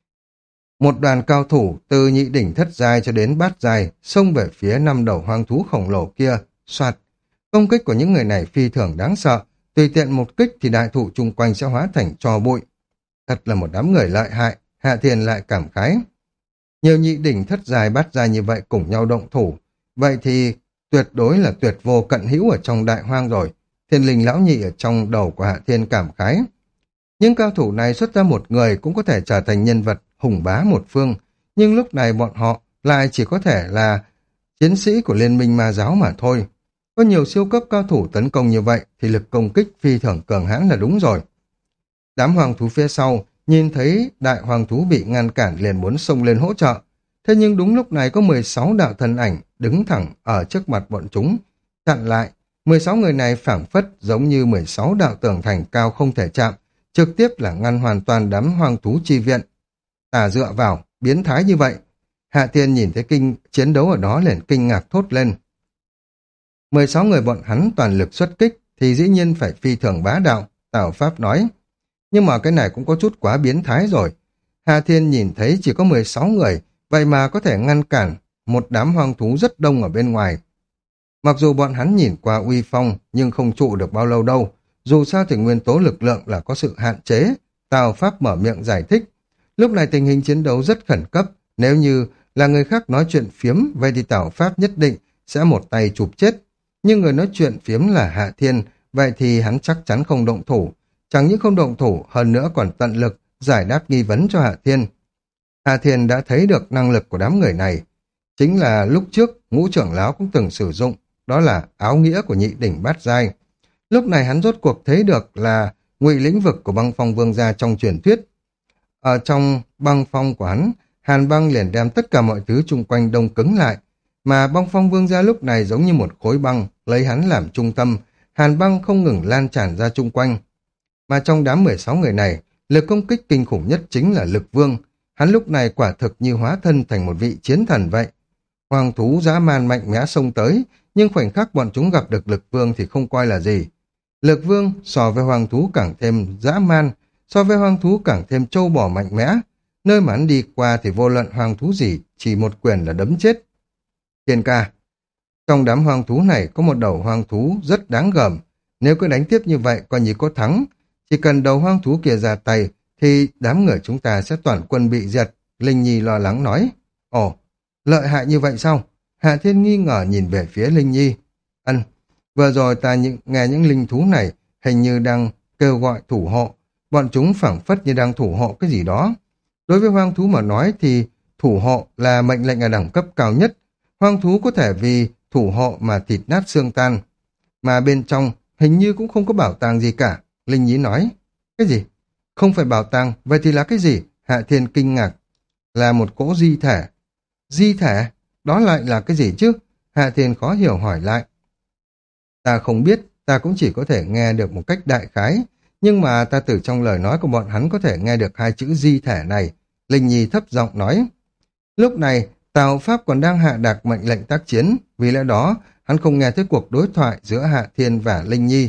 Một đoàn cao thủ từ nhị đỉnh thất giai cho đến bát giai xông về phía năm đầu hoang thú khổng lồ kia, soạt. Công kích của những người này phi thường đáng sợ, tùy tiện một kích thì đại thụ chung quanh sẽ hóa thành tro bụi. Thật là một đám người lợi hại, Hạ Thiên lại cảm khái. Nhiều nhị đỉnh thất giai bát giai như vậy cùng nhau động thủ, vậy thì tuyệt đối là tuyệt vô cận hữu ở trong đại hoang rồi. Thiên linh lão nhị ở trong đầu của Hạ Thiên cảm khái. Những cao thủ này xuất ra một người cũng có thể trở thành nhân vật hùng bá một phương, nhưng lúc này bọn họ lại chỉ có thể là chiến sĩ của Liên minh ma giáo mà thôi. Có nhiều siêu cấp cao thủ tấn công như vậy thì lực công kích phi thường cường hãn là đúng rồi. Đám hoàng thú phía sau nhìn thấy đại hoàng thú bị ngăn cản liền muốn xông lên hỗ trợ. Thế nhưng đúng lúc này có mười sáu đạo thân ảnh đứng thẳng ở trước mặt bọn chúng, chặn lại. mười sáu người này phảng phất giống như mười sáu đạo tường thành cao không thể chạm, trực tiếp là ngăn hoàn toàn đám hoang thú chi viện. Tà dựa vào, biến thái như vậy. Hạ Thiên nhìn thấy kinh chiến đấu ở đó liền kinh ngạc thốt lên. mười sáu người bọn hắn toàn lực xuất kích thì dĩ nhiên phải phi thường bá đạo, Tào Pháp nói. Nhưng mà cái này cũng có chút quá biến thái rồi. Hạ Thiên nhìn thấy chỉ có mười sáu người, vậy mà có thể ngăn cản một đám hoang thú rất đông ở bên ngoài. Mặc dù bọn hắn nhìn qua uy phong nhưng không trụ được bao lâu đâu. Dù sao thì nguyên tố lực lượng là có sự hạn chế. Tào Pháp mở miệng giải thích. Lúc này tình hình chiến đấu rất khẩn cấp. Nếu như là người khác nói chuyện phiếm, vậy thì Tào Pháp nhất định sẽ một tay chụp chết. Nhưng người nói chuyện phiếm là Hạ Thiên, vậy thì hắn chắc chắn không động thủ. chẳng những không động thủ, hơn nữa còn tận lực giải đáp nghi vấn cho Hạ Thiên. Hạ Thiên đã thấy được năng lực của đám người này. Chính là lúc trước ngũ trưởng lão cũng từng sử dụng, đó là áo nghĩa của nhị đỉnh bát giai. Lúc này hắn rốt cuộc thấy được là ngụy lĩnh vực của băng phong vương gia trong truyền thuyết. Ở trong băng phong của hắn, hàn băng liền đem tất cả mọi thứ chung quanh đông cứng lại, mà băng phong vương gia lúc này giống như một khối băng, lấy hắn làm trung tâm, hàn băng không ngừng lan tràn ra chung quanh. Mà trong đám mười sáu người này, lực công kích kinh khủng nhất chính là Lực Vương. Hắn lúc này quả thực như hóa thân thành một vị chiến thần vậy. Hoàng thú dã man mạnh mẽ xông tới, nhưng khoảnh khắc bọn chúng gặp được Lực Vương thì không coi là gì. Lực Vương so với hoàng thú càng thêm dã man, so với hoàng thú càng thêm trâu bò mạnh mẽ. Nơi mà hắn đi qua thì vô luận hoàng thú gì, chỉ một quyền là đấm chết. Thiên ca, trong đám hoàng thú này có một đầu hoàng thú rất đáng gờm. Nếu cứ đánh tiếp như vậy coi như có thắng. Chỉ cần đầu hoàng thú kia ra tay thì đám người chúng ta sẽ toàn quân bị diệt. Linh Nhi lo lắng nói. Ồ, lợi hại như vậy sao? Hạ Thiên nghi ngờ nhìn về phía Linh Nhi. Ân, vừa rồi ta những, nghe những linh thú này hình như đang kêu gọi thủ hộ. Bọn chúng phảng phất như đang thủ hộ cái gì đó. Đối với hoang thú mà nói thì thủ hộ là mệnh lệnh ở đẳng cấp cao nhất. Hoang thú có thể vì thủ hộ mà thịt nát xương tan. Mà bên trong hình như cũng không có bảo tàng gì cả. Linh Nhi nói. Cái gì? Không phải bảo tàng, vậy thì là cái gì? Hạ Thiên kinh ngạc. Là một cỗ di thể. Di thể? Đó lại là cái gì chứ? Hạ Thiên khó hiểu hỏi lại. Ta không biết, ta cũng chỉ có thể nghe được một cách đại khái. Nhưng mà ta từ trong lời nói của bọn hắn có thể nghe được hai chữ di thể này. Linh Nhi thấp giọng nói. Lúc này, Tào Pháp còn đang hạ đạt mệnh lệnh tác chiến. Vì lẽ đó, hắn không nghe thấy cuộc đối thoại giữa Hạ Thiên và Linh Nhi.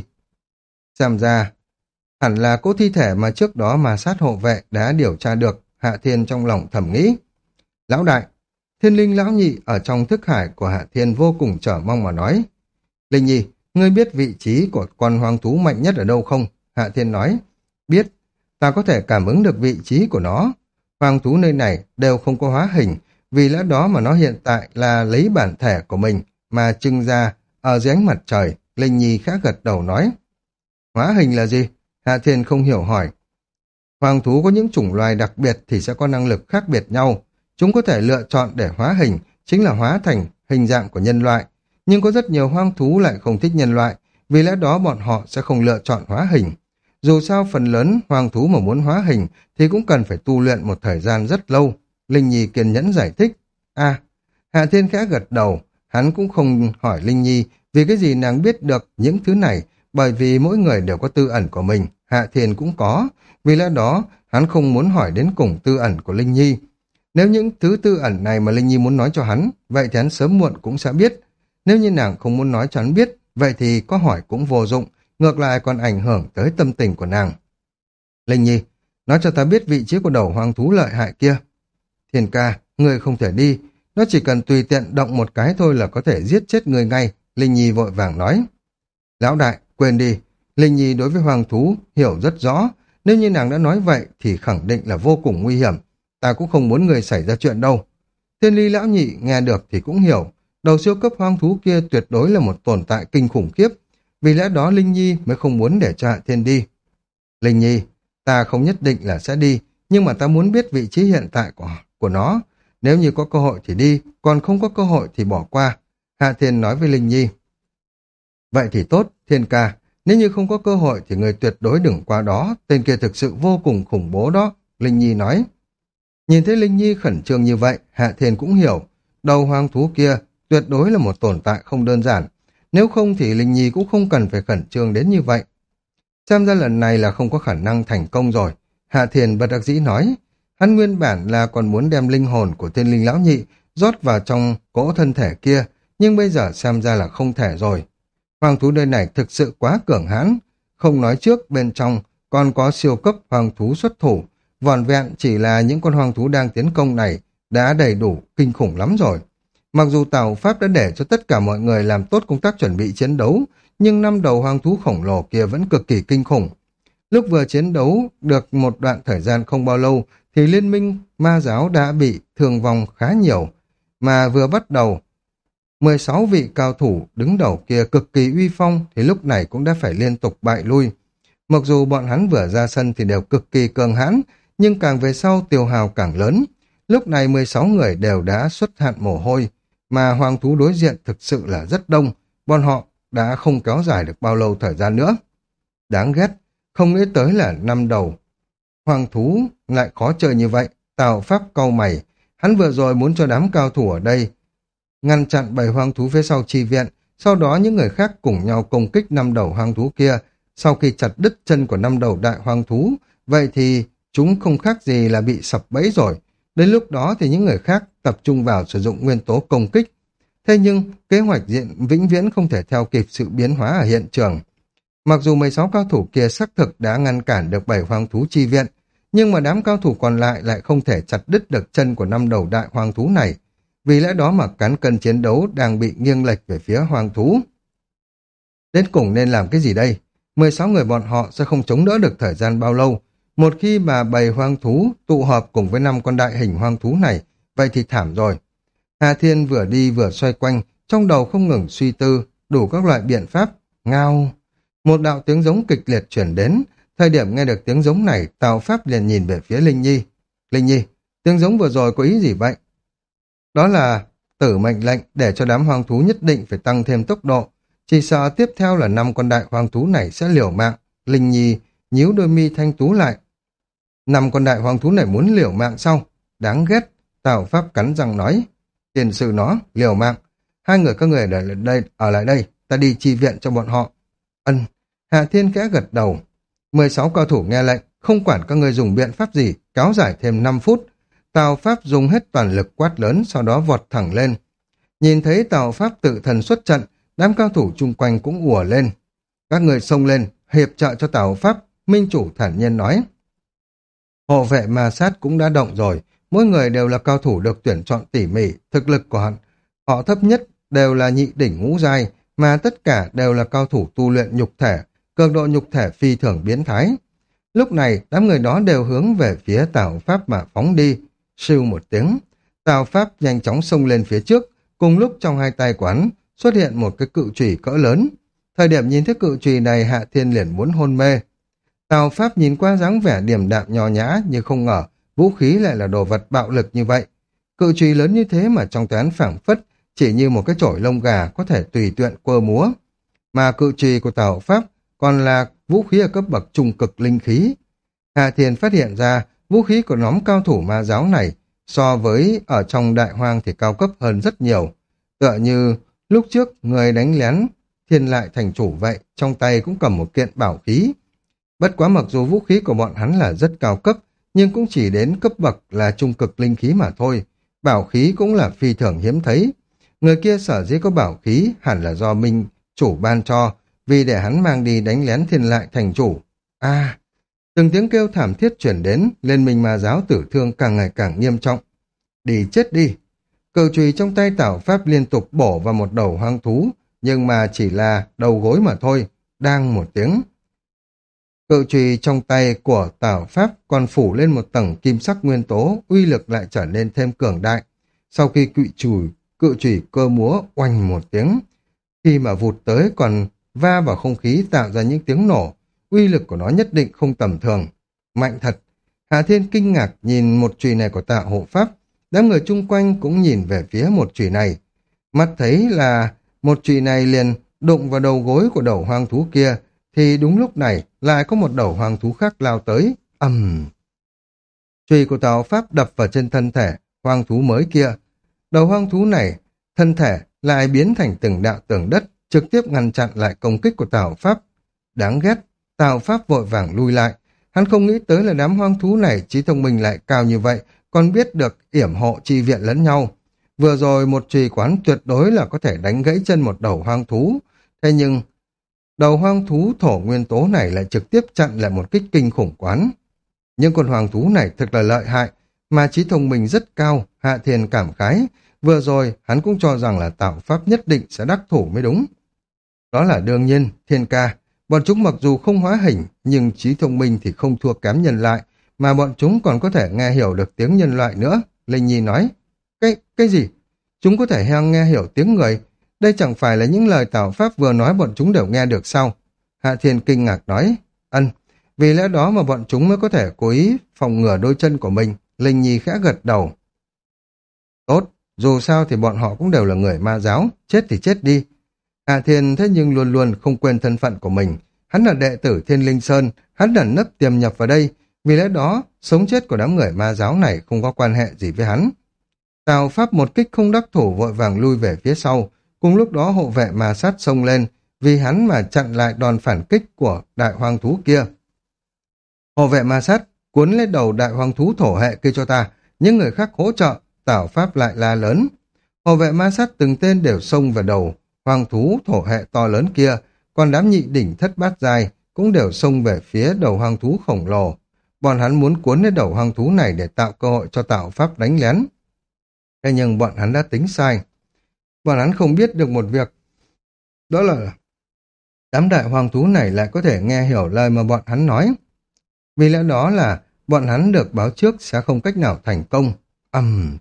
Xem ra, hẳn là cỗ thi thể mà trước đó mà sát hộ vệ đã điều tra được. Hạ Thiên trong lòng thầm nghĩ. Lão đại, Thiên Linh lão nhị ở trong thức hải của Hạ Thiên vô cùng chờ mong mà nói. Linh Nhi, ngươi biết vị trí của con hoang thú mạnh nhất ở đâu không? Hạ Thiên nói. Biết, ta có thể cảm ứng được vị trí của nó. Hoang thú nơi này đều không có hóa hình, vì lẽ đó mà nó hiện tại là lấy bản thể của mình mà trưng ra ở dưới ánh mặt trời. Linh Nhi khá gật đầu nói. Hóa hình là gì? Hạ Thiên không hiểu hỏi. Hoang thú có những chủng loài đặc biệt thì sẽ có năng lực khác biệt nhau. Chúng có thể lựa chọn để hóa hình, chính là hóa thành hình dạng của nhân loại. Nhưng có rất nhiều hoang thú lại không thích nhân loại, vì lẽ đó bọn họ sẽ không lựa chọn hóa hình. Dù sao phần lớn hoang thú mà muốn hóa hình thì cũng cần phải tu luyện một thời gian rất lâu. Linh Nhi kiên nhẫn giải thích. À, Hạ Thiên khẽ gật đầu, hắn cũng không hỏi Linh Nhi vì cái gì nàng biết được những thứ này, bởi vì mỗi người đều có tư ẩn của mình, Hạ Thiên cũng có, vì lẽ đó hắn không muốn hỏi đến cùng tư ẩn của Linh Nhi. Nếu những thứ tư ẩn này mà Linh Nhi muốn nói cho hắn, vậy thì hắn sớm muộn cũng sẽ biết. Nếu như nàng không muốn nói cho hắn biết, vậy thì có hỏi cũng vô dụng, ngược lại còn ảnh hưởng tới tâm tình của nàng. Linh Nhi, nói cho ta biết vị trí của đầu hoang thú lợi hại kia. Thiên ca, người không thể đi, nó chỉ cần tùy tiện động một cái thôi là có thể giết chết người ngay, Linh Nhi vội vàng nói. Lão đại, quên đi, Linh Nhi đối với hoang thú hiểu rất rõ, nếu như nàng đã nói vậy thì khẳng định là vô cùng nguy hiểm, ta cũng không muốn người xảy ra chuyện đâu. Thiên Ly lão nhị nghe được thì cũng hiểu, đầu siêu cấp hoang thú kia tuyệt đối là một tồn tại kinh khủng khiếp, vì lẽ đó Linh Nhi mới không muốn để cho Hạ Thiên đi. Linh Nhi, ta không nhất định là sẽ đi, nhưng mà ta muốn biết vị trí hiện tại của, của nó. Nếu như có cơ hội thì đi, còn không có cơ hội thì bỏ qua. Hạ Thiên nói với Linh Nhi. Vậy thì tốt, Thiên ca, nếu như không có cơ hội thì người tuyệt đối đừng qua đó, tên kia thực sự vô cùng khủng bố đó, Linh Nhi nói. Nhìn thấy Linh Nhi khẩn trương như vậy, Hạ Thiên cũng hiểu, đầu hoang thú kia tuyệt đối là một tồn tại không đơn giản, nếu không thì Linh Nhi cũng không cần phải khẩn trương đến như vậy. Xem ra lần này là không có khả năng thành công rồi, Hạ Thiên bất đắc dĩ nói. Hắn nguyên bản là còn muốn đem linh hồn của Thiên Linh lão nhị rót vào trong cỗ thân thể kia, nhưng bây giờ xem ra là không thể rồi. Hoàng thú nơi này thực sự quá cường hãn, không nói trước bên trong còn có siêu cấp hoàng thú xuất thủ, vỏn vẹn chỉ là những con hoàng thú đang tiến công này đã đầy đủ kinh khủng lắm rồi. Mặc dù Tào Pháp đã để cho tất cả mọi người làm tốt công tác chuẩn bị chiến đấu, nhưng năm đầu hoàng thú khổng lồ kia vẫn cực kỳ kinh khủng. Lúc vừa chiến đấu được một đoạn thời gian không bao lâu thì liên minh ma giáo đã bị thương vong khá nhiều, mà vừa bắt đầu mười sáu vị cao thủ đứng đầu kia cực kỳ uy phong thì lúc này cũng đã phải liên tục bại lui. Mặc dù bọn hắn vừa ra sân thì đều cực kỳ cường hãn, nhưng càng về sau tiêu hao càng lớn. Lúc này mười sáu người đều đã xuất hạn mồ hôi, mà hoàng thú đối diện thực sự là rất đông, bọn họ đã không kéo dài được bao lâu thời gian nữa. Đáng ghét, không nghĩ tới là năm đầu. Hoàng thú lại khó chơi như vậy, Tào Pháp cau mày, hắn vừa rồi muốn cho đám cao thủ ở đây ngăn chặn bầy hoang thú phía sau chi viện, sau đó những người khác cùng nhau công kích năm đầu hoang thú kia. Sau khi chặt đứt chân của năm đầu đại hoang thú, vậy thì chúng không khác gì là bị sập bẫy rồi. Đến lúc đó thì những người khác tập trung vào sử dụng nguyên tố công kích. Thế nhưng, kế hoạch diện vĩnh viễn không thể theo kịp sự biến hóa ở hiện trường. Mặc dù mười sáu cao thủ kia xác thực đã ngăn cản được bảy hoang thú chi viện, nhưng mà đám cao thủ còn lại lại không thể chặt đứt được chân của năm đầu đại hoang thú này. Vì lẽ đó mà cán cân chiến đấu đang bị nghiêng lệch về phía hoang thú. Đến cùng nên làm cái gì đây? mười sáu người bọn họ sẽ không chống đỡ được thời gian bao lâu. Một khi mà bầy hoang thú tụ họp cùng với năm con đại hình hoang thú này, vậy thì thảm rồi. Hà Thiên vừa đi vừa xoay quanh, trong đầu không ngừng suy tư, đủ các loại biện pháp. Ngao! Một đạo tiếng giống kịch liệt chuyển đến. Thời điểm nghe được tiếng giống này, Tào Pháp liền nhìn về phía Linh Nhi. Linh Nhi, tiếng giống vừa rồi có ý gì vậy? Đó là tử mệnh lệnh để cho đám hoang thú nhất định phải tăng thêm tốc độ. Chỉ sợ tiếp theo là năm con đại hoang thú này sẽ liều mạng. Linh Nhi nhíu đôi mi thanh tú lại. Năm con đại hoang thú này muốn liều mạng sao? Đáng ghét. Tào Pháp cắn răng nói. Tiền sự nó, liều mạng. Hai người các người ở lại đây, ở lại đây, ta đi chi viện cho bọn họ. Ân. Hạ Thiên khẽ gật đầu. mười sáu cao thủ nghe lệnh, không quản các người dùng biện pháp gì, kéo dài thêm năm phút. Tào Pháp dùng hết toàn lực quát lớn, sau đó vọt thẳng lên. Nhìn thấy Tào Pháp tự thần xuất trận, đám cao thủ chung quanh cũng ùa lên. Các người xông lên, hiệp trợ cho Tào Pháp, minh chủ thản nhiên nói. Hộ vệ ma sát cũng đã động rồi, mỗi người đều là cao thủ được tuyển chọn tỉ mỉ, thực lực của họ, họ thấp nhất đều là nhị đỉnh ngũ giai, mà tất cả đều là cao thủ tu luyện nhục thể, cường độ nhục thể phi thường biến thái. Lúc này, đám người đó đều hướng về phía Tào Pháp mà phóng đi. Sưu một tiếng, Tào Pháp nhanh chóng xông lên phía trước, cùng lúc trong hai tay quán xuất hiện một cái cự chùy cỡ lớn. Thời điểm nhìn thấy cự chùy này, Hạ Thiên liền muốn hôn mê. Tào Pháp nhìn qua dáng vẻ điềm đạm nho nhã, nhưng không ngờ vũ khí lại là đồ vật bạo lực như vậy. Cự chùy lớn như thế mà trong tay hắn phảng phất chỉ như một cái chổi lông gà có thể tùy tiện quơ múa. Mà cự chùy của Tào Pháp còn là vũ khí ở cấp bậc trung cực linh khí. Hạ Thiên phát hiện ra vũ khí của nhóm cao thủ ma giáo này so với ở trong đại hoang thì cao cấp hơn rất nhiều. Tựa như lúc trước người đánh lén Thiên Lại thành chủ vậy, trong tay cũng cầm một kiện bảo khí. Bất quá mặc dù vũ khí của bọn hắn là rất cao cấp, nhưng cũng chỉ đến cấp bậc là trung cực linh khí mà thôi. Bảo khí cũng là phi thường hiếm thấy. Người kia sở dĩ có bảo khí hẳn là do Minh chủ ban cho, vì để hắn mang đi đánh lén Thiên Lại thành chủ. À, từng tiếng kêu thảm thiết chuyển đến, Liên minh ma giáo tử thương càng ngày càng nghiêm trọng. Đi chết đi! Cự chùy trong tay Tào Pháp liên tục bổ vào một đầu hoang thú, nhưng mà chỉ là đầu gối mà thôi. Đang một tiếng. Cự chùy trong tay của Tào Pháp còn phủ lên một tầng kim sắc nguyên tố, uy lực lại trở nên thêm cường đại. Sau khi cự chùy, cự chùy cơ múa oanh một tiếng, khi mà vụt tới còn va vào không khí tạo ra những tiếng nổ, uy lực của nó nhất định không tầm thường. Mạnh thật! Hạ Thiên kinh ngạc nhìn một chùy này của Tạ Hộ Pháp, đám người chung quanh cũng nhìn về phía một chùy này. Mắt thấy là một chùy này liền đụng vào đầu gối của đầu hoang thú kia, thì đúng lúc này lại có một đầu hoang thú khác lao tới. Ầm! Chùy của Tào Pháp đập vào trên thân thể hoang thú mới kia. Đầu hoang thú này, thân thể lại biến thành từng đạo tường đất, trực tiếp ngăn chặn lại công kích của Tào Pháp. Đáng ghét! Tào Pháp vội vàng lui lại. Hắn không nghĩ tới là đám hoang thú này trí thông minh lại cao như vậy, còn biết được yểm hộ chi viện lẫn nhau. Vừa rồi một chùy quán tuyệt đối là có thể đánh gãy chân một đầu hoang thú. Thế nhưng, đầu hoang thú thổ nguyên tố này lại trực tiếp chặn lại một kích kinh khủng quán. Nhưng con hoang thú này thật là lợi hại, mà trí thông minh rất cao, Hạ Thiên cảm khái. Vừa rồi, hắn cũng cho rằng là Tào Pháp nhất định sẽ đắc thủ mới đúng. Đó là đương nhiên, Thiên ca. Bọn chúng mặc dù không hóa hình, nhưng trí thông minh thì không thua kém nhân loại, mà bọn chúng còn có thể nghe hiểu được tiếng nhân loại nữa. Linh Nhi nói, cái, cái gì? Chúng có thể hang nghe hiểu tiếng người. Đây chẳng phải là những lời Tào Pháp vừa nói bọn chúng đều nghe được sao? Hạ Thiên kinh ngạc nói, ân, Vì lẽ đó mà bọn chúng mới có thể cố ý phòng ngừa đôi chân của mình. Linh Nhi khẽ gật đầu. Tốt, dù sao thì bọn họ cũng đều là người ma giáo, chết thì chết đi. Hạ Thiên thế nhưng luôn luôn không quên thân phận của mình. Hắn là đệ tử Thiên Linh Sơn, hắn ẩn nấp tiềm nhập vào đây. Vì lẽ đó, sống chết của đám người ma giáo này không có quan hệ gì với hắn. Tào Pháp một kích không đắc thủ vội vàng lui về phía sau. Cùng lúc đó hộ vệ ma sát xông lên, vì hắn mà chặn lại đòn phản kích của đại hoang thú kia. Hộ vệ ma sát, cuốn lấy đầu đại hoang thú thổ hệ kia cho ta, những người khác hỗ trợ, Tào Pháp lại la lớn. Hộ vệ ma sát từng tên đều xông vào đầu hoang thú thổ hệ to lớn kia, còn đám nhị đỉnh thất bát dài cũng đều xông về phía đầu hoang thú khổng lồ. Bọn hắn muốn cuốn lấy đầu hoang thú này để tạo cơ hội cho Tào Pháp đánh lén. Thế nhưng bọn hắn đã tính sai. Bọn hắn không biết được một việc. Đó là đám đại hoang thú này lại có thể nghe hiểu lời mà bọn hắn nói. Vì lẽ đó là bọn hắn được báo trước sẽ không cách nào thành công. Ầm. Um.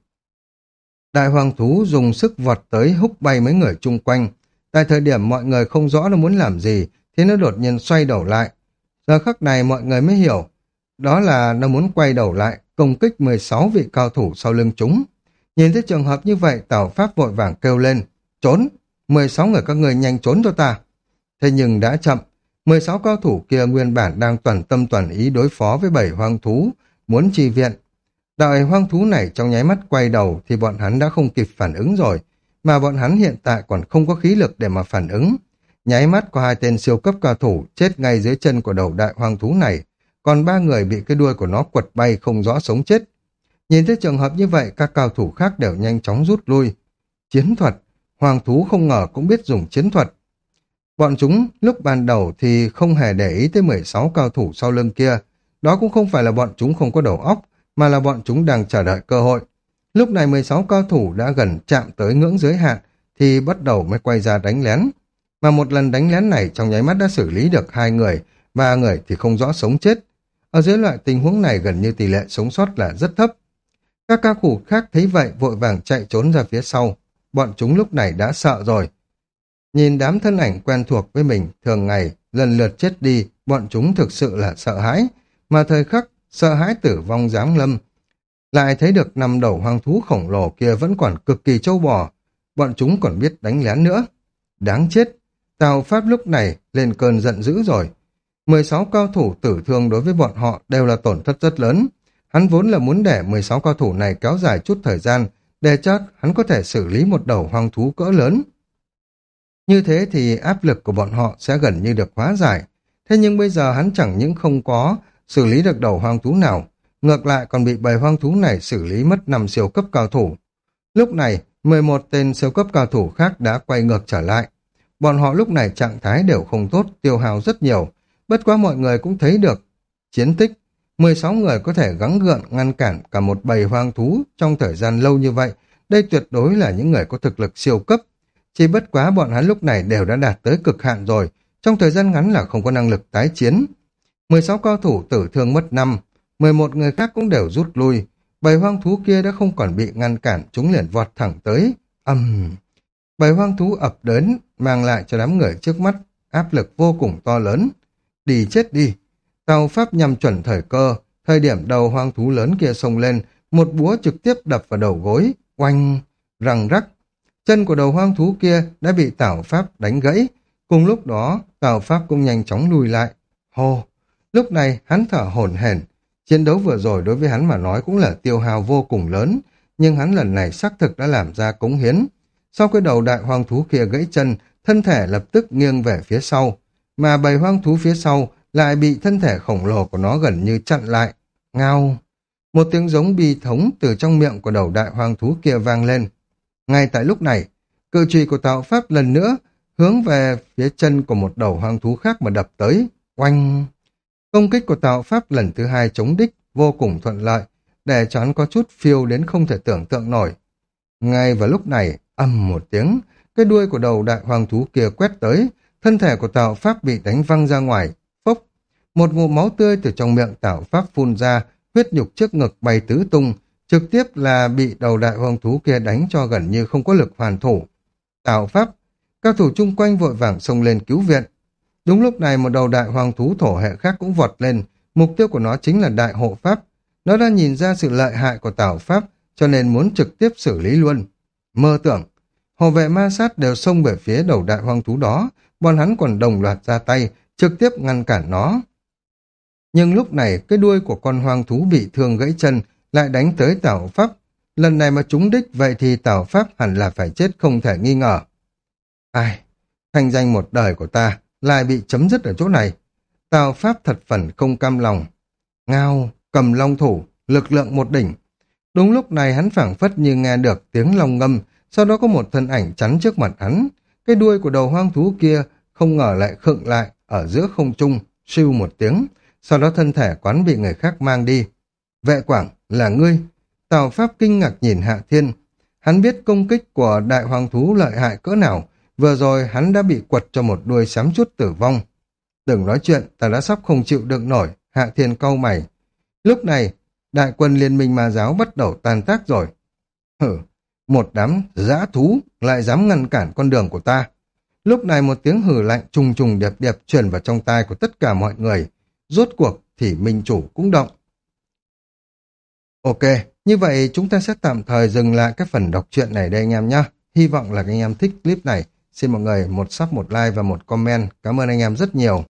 Đại hoàng thú dùng sức vọt tới húc bay mấy người chung quanh. Tại thời điểm mọi người không rõ nó muốn làm gì, thì nó đột nhiên xoay đầu lại. Giờ khắc này mọi người mới hiểu. Đó là nó muốn quay đầu lại, công kích mười sáu vị cao thủ sau lưng chúng. Nhìn thấy trường hợp như vậy, Tào Pháp vội vàng kêu lên. Trốn! mười sáu người các người nhanh trốn cho ta! Thế nhưng đã chậm. mười sáu cao thủ kia nguyên bản đang toàn tâm toàn ý đối phó với bảy hoang thú, muốn chi viện. Đợi hoang thú này trong nháy mắt quay đầu thì bọn hắn đã không kịp phản ứng rồi, mà bọn hắn hiện tại còn không có khí lực để mà phản ứng. Nháy mắt có hai tên siêu cấp cao thủ chết ngay dưới chân của đầu đại hoang thú này, còn ba người bị cái đuôi của nó quật bay không rõ sống chết. Nhìn thấy trường hợp như vậy, các cao thủ khác đều nhanh chóng rút lui. Chiến thuật, hoàng thú không ngờ cũng biết dùng chiến thuật. Bọn chúng lúc ban đầu thì không hề để ý tới mười sáu cao thủ sau lưng kia. Đó cũng không phải là bọn chúng không có đầu óc, mà là bọn chúng đang chờ đợi cơ hội. Lúc này mười sáu cao thủ đã gần chạm tới ngưỡng giới hạn, thì bắt đầu mới quay ra đánh lén. Mà một lần đánh lén này trong nháy mắt đã xử lý được hai người, ba người thì không rõ sống chết. Ở dưới loại tình huống này gần như tỷ lệ sống sót là rất thấp. Các cao thủ khác thấy vậy vội vàng chạy trốn ra phía sau. Bọn chúng lúc này đã sợ rồi. Nhìn đám thân ảnh quen thuộc với mình thường ngày lần lượt chết đi, bọn chúng thực sự là sợ hãi. Mà thời khắc sợ hãi tử vong giáng lâm, lại thấy được năm đầu hoang thú khổng lồ kia vẫn còn cực kỳ trâu bò. Bọn chúng còn biết đánh lén nữa. Đáng chết! Tào Pháp lúc này lên cơn giận dữ rồi. mười sáu cao thủ tử thương đối với bọn họ đều là tổn thất rất lớn. Hắn vốn là muốn để mười sáu cao thủ này kéo dài chút thời gian, để chắc hắn có thể xử lý một đầu hoang thú cỡ lớn. Như thế thì áp lực của bọn họ sẽ gần như được hóa giải. Thế nhưng bây giờ hắn chẳng những không có xử lý được đầu hoang thú nào, ngược lại còn bị bầy hoang thú này xử lý mất năm siêu cấp cao thủ. Lúc này, mười một tên siêu cấp cao thủ khác đã quay ngược trở lại. Bọn họ lúc này trạng thái đều không tốt, tiêu hao rất nhiều. Bất quá mọi người cũng thấy được chiến tích. mười sáu người có thể gắng gượng ngăn cản cả một bầy hoang thú trong thời gian lâu như vậy. Đây tuyệt đối là những người có thực lực siêu cấp. Chỉ bất quá bọn hắn lúc này đều đã đạt tới cực hạn rồi. Trong thời gian ngắn là không có năng lực tái chiến. mười sáu cao thủ tử thương mất năm, mười một người khác cũng đều rút lui. Bầy hoang thú kia đã không còn bị ngăn cản, chúng liền vọt thẳng tới. Ầm! Uhm. Bầy hoang thú ập đến, mang lại cho đám người trước mắt áp lực vô cùng to lớn. Đi chết đi! Tào Pháp nhằm chuẩn thời cơ, thời điểm đầu hoang thú lớn kia xông lên, một búa trực tiếp đập vào đầu gối, oanh, răng rắc. Chân của đầu hoang thú kia đã bị Tào Pháp đánh gãy. Cùng lúc đó, Tào Pháp cũng nhanh chóng lùi lại. Hô! Lúc này hắn thở hổn hển. Chiến đấu vừa rồi đối với hắn mà nói cũng là tiêu hao vô cùng lớn, nhưng hắn lần này xác thực đã làm ra cống hiến. Sau cái đầu đại hoang thú kia gãy chân, thân thể lập tức nghiêng về phía sau, mà bầy hoang thú phía sau lại bị thân thể khổng lồ của nó gần như chặn lại. Ngao! Một tiếng giống bi thống từ trong miệng của đầu đại hoang thú kia vang lên. Ngay tại lúc này, cự chùy của Tào Pháp lần nữa hướng về phía chân của một đầu hoang thú khác mà đập tới. Oanh! Công kích của Tào Pháp lần thứ hai chống đích vô cùng thuận lợi, để cho hắn có chút phiêu đến không thể tưởng tượng nổi. Ngay vào lúc này, ầm một tiếng, cái đuôi của đầu đại hoàng thú kia quét tới, thân thể của Tào Pháp bị đánh văng ra ngoài, phốc. Một ngụm máu tươi từ trong miệng Tào Pháp phun ra, huyết nhục trước ngực bay tứ tung, trực tiếp là bị đầu đại hoàng thú kia đánh cho gần như không có lực hoàn thủ. Tào Pháp, cao thủ chung quanh vội vàng xông lên cứu viện. Đúng lúc này một đầu đại hoàng thú thổ hệ khác cũng vọt lên, mục tiêu của nó chính là đại hộ pháp. Nó đã nhìn ra sự lợi hại của Tào Pháp, cho nên muốn trực tiếp xử lý luôn. Mơ tưởng, hộ vệ ma sát đều xông về phía đầu đại hoang thú đó, bọn hắn còn đồng loạt ra tay, trực tiếp ngăn cản nó. Nhưng lúc này cái đuôi của con hoang thú bị thương gãy chân lại đánh tới Tào Pháp. Lần này mà trúng đích vậy thì Tào Pháp hẳn là phải chết không thể nghi ngờ. Ai, thanh danh một đời của ta lại bị chấm dứt ở chỗ này. Tào Pháp thật phần không cam lòng. Ngao, cầm long thủ, lực lượng một đỉnh. Đúng lúc này hắn phảng phất như nghe được tiếng long ngâm, sau đó có một thân ảnh chắn trước mặt hắn. Cái đuôi của đầu hoang thú kia không ngờ lại khựng lại ở giữa không trung, siêu một tiếng. Sau đó thân thể quán bị người khác mang đi. Vệ Quảng, là ngươi. Tào Pháp kinh ngạc nhìn Hạ Thiên. Hắn biết công kích của đại hoàng thú lợi hại cỡ nào. Vừa rồi hắn đã bị quật cho một đuôi xám chút tử vong. Đừng nói chuyện, ta đã sắp không chịu đựng nổi. Hạ Thiên cau mày. Lúc này, đại quân liên minh ma giáo bắt đầu tan tác rồi. Hử, một đám dã thú lại dám ngăn cản con đường của ta. Lúc này một tiếng hử lạnh trùng trùng điệp điệp truyền vào trong tai của tất cả mọi người. Rốt cuộc thì minh chủ cũng động. Ok, như vậy chúng ta sẽ tạm thời dừng lại cái phần đọc truyện này đây anh em nhé. Hy vọng là các anh em thích clip này. Xin mọi người một sub, một like và một comment. Cảm ơn anh em rất nhiều.